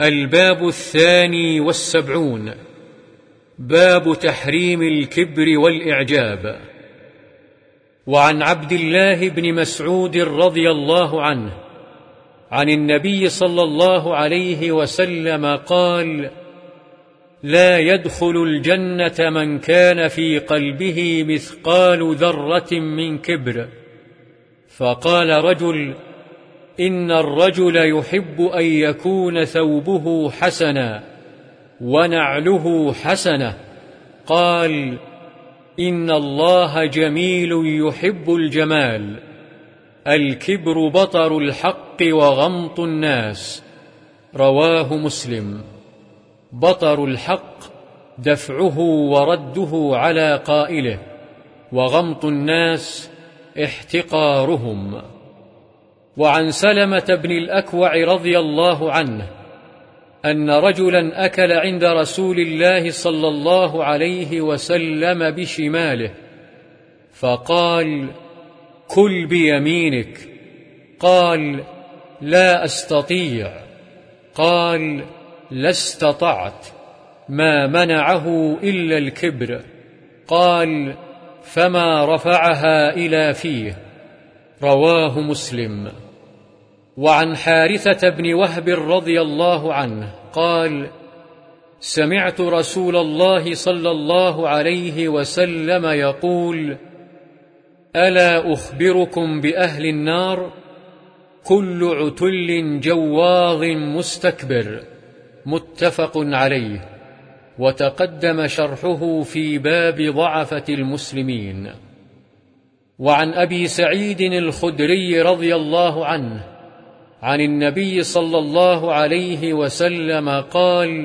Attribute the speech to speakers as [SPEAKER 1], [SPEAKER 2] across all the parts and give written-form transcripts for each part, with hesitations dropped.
[SPEAKER 1] الباب 72 باب تحريم الكبر والإعجاب. وعن عبد الله بن مسعود رضي الله عنه عن النبي صلى الله عليه وسلم قال: لا يدخل الجنة من كان في قلبه مثقال ذرة من كبر. فقال رجل: إن الرجل يحب أن يكون ثوبه حسنا ونعله حسنة. قال: إن الله جميل يحب الجمال. الكبر بطر الحق وغمط الناس. رواه مسلم. بطر الحق دفعه ورده على قائله، وغمط الناس احتقارهم. وعن سلمة بن الأكوع رضي الله عنه أن رجلا أكل عند رسول الله صلى الله عليه وسلم بشماله، فقال: كل بيمينك. قال: لا أستطيع. قال: لا استطعت. ما منعه إلا الكبر. قال: فما رفعها إلى فيه. رواه مسلم. وعن حارثة بن وهب رضي الله عنه قال: سمعت رسول الله صلى الله عليه وسلم يقول: ألا أخبركم بأهل النار؟ كل عتل جواظ مستكبر. متفق عليه، وتقدم شرحه في باب ضعفة المسلمين. وعن أبي سعيد الخدري رضي الله عنه عن النبي صلى الله عليه وسلم قال: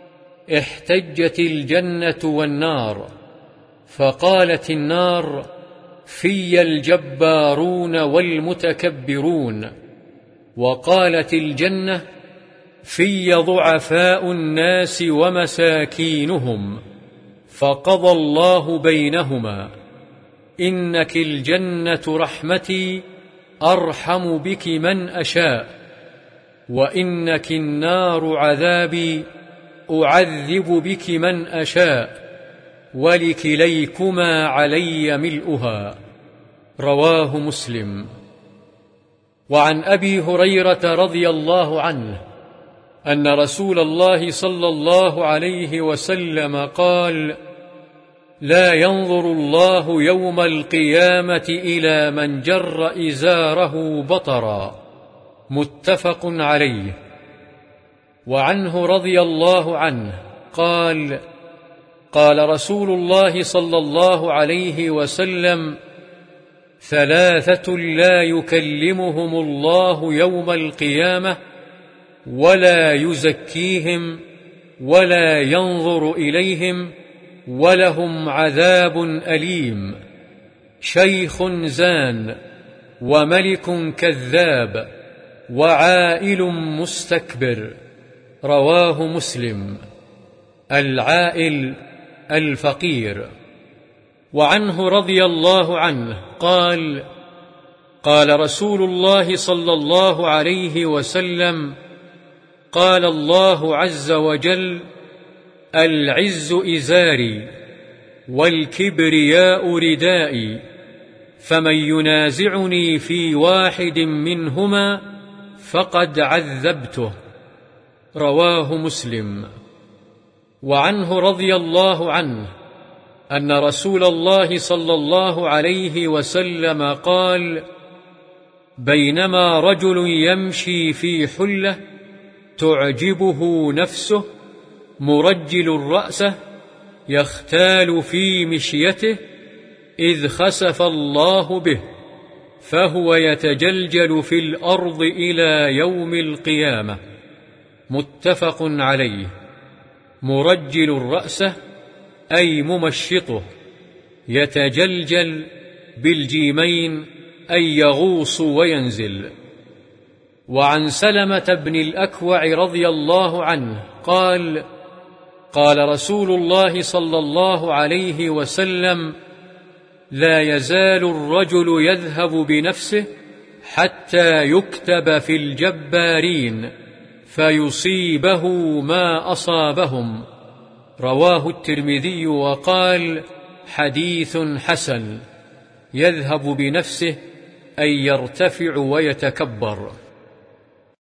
[SPEAKER 1] احتجت الجنة والنار، فقالت النار: في الجبارون والمتكبرون. وقالت الجنة: في ضعفاء الناس ومساكينهم. فقضى الله بينهما: إنك الجنة رحمتي أرحم بك من أشاء، وإنك النار عذابي أعذب بك من أشاء، ولكليكما علي ملؤها. رواه مسلم. وعن أبي هريرة رضي الله عنه أن رسول الله صلى الله عليه وسلم قال: لا ينظر الله يوم القيامة إلى من جر إزاره بطرا. متفق عليه. وعنه رضي الله عنه قال: قال رسول الله صلى الله عليه وسلم: ثلاثة لا يكلمهم الله يوم القيامة ولا يزكيهم ولا ينظر إليهم ولهم عذاب أليم: شيخ زان، وملك كذاب، وعائل مستكبر. رواه مسلم. العائل الفقير. وعنه رضي الله عنه قال: قال رسول الله صلى الله عليه وسلم: قال الله عز وجل: العز إزاري والكبرياء ردائي، فمن ينازعني في واحد منهما فقد عذبته. رواه مسلم. وعنه رضي الله عنه أن رسول الله صلى الله عليه وسلم قال: بينما رجل يمشي في حلة تعجبه نفسه مرجل رأسه يختال في مشيته، إذ خسف الله به، فهو يتجلجل في الأرض إلى يوم القيامة. متفق عليه. مرجل رأسه أي ممشطه، يتجلجل بالجيمين أي يغوص وينزل. وعن سلمة بن الأكوع رضي الله عنه قال: قال رسول الله صلى الله عليه وسلم: لا يزال الرجل يذهب بنفسه حتى يكتب في الجبارين، فيصيبه ما أصابهم. رواه الترمذي وقال: حديث حسن. يذهب بنفسه أن يرتفع ويتكبر.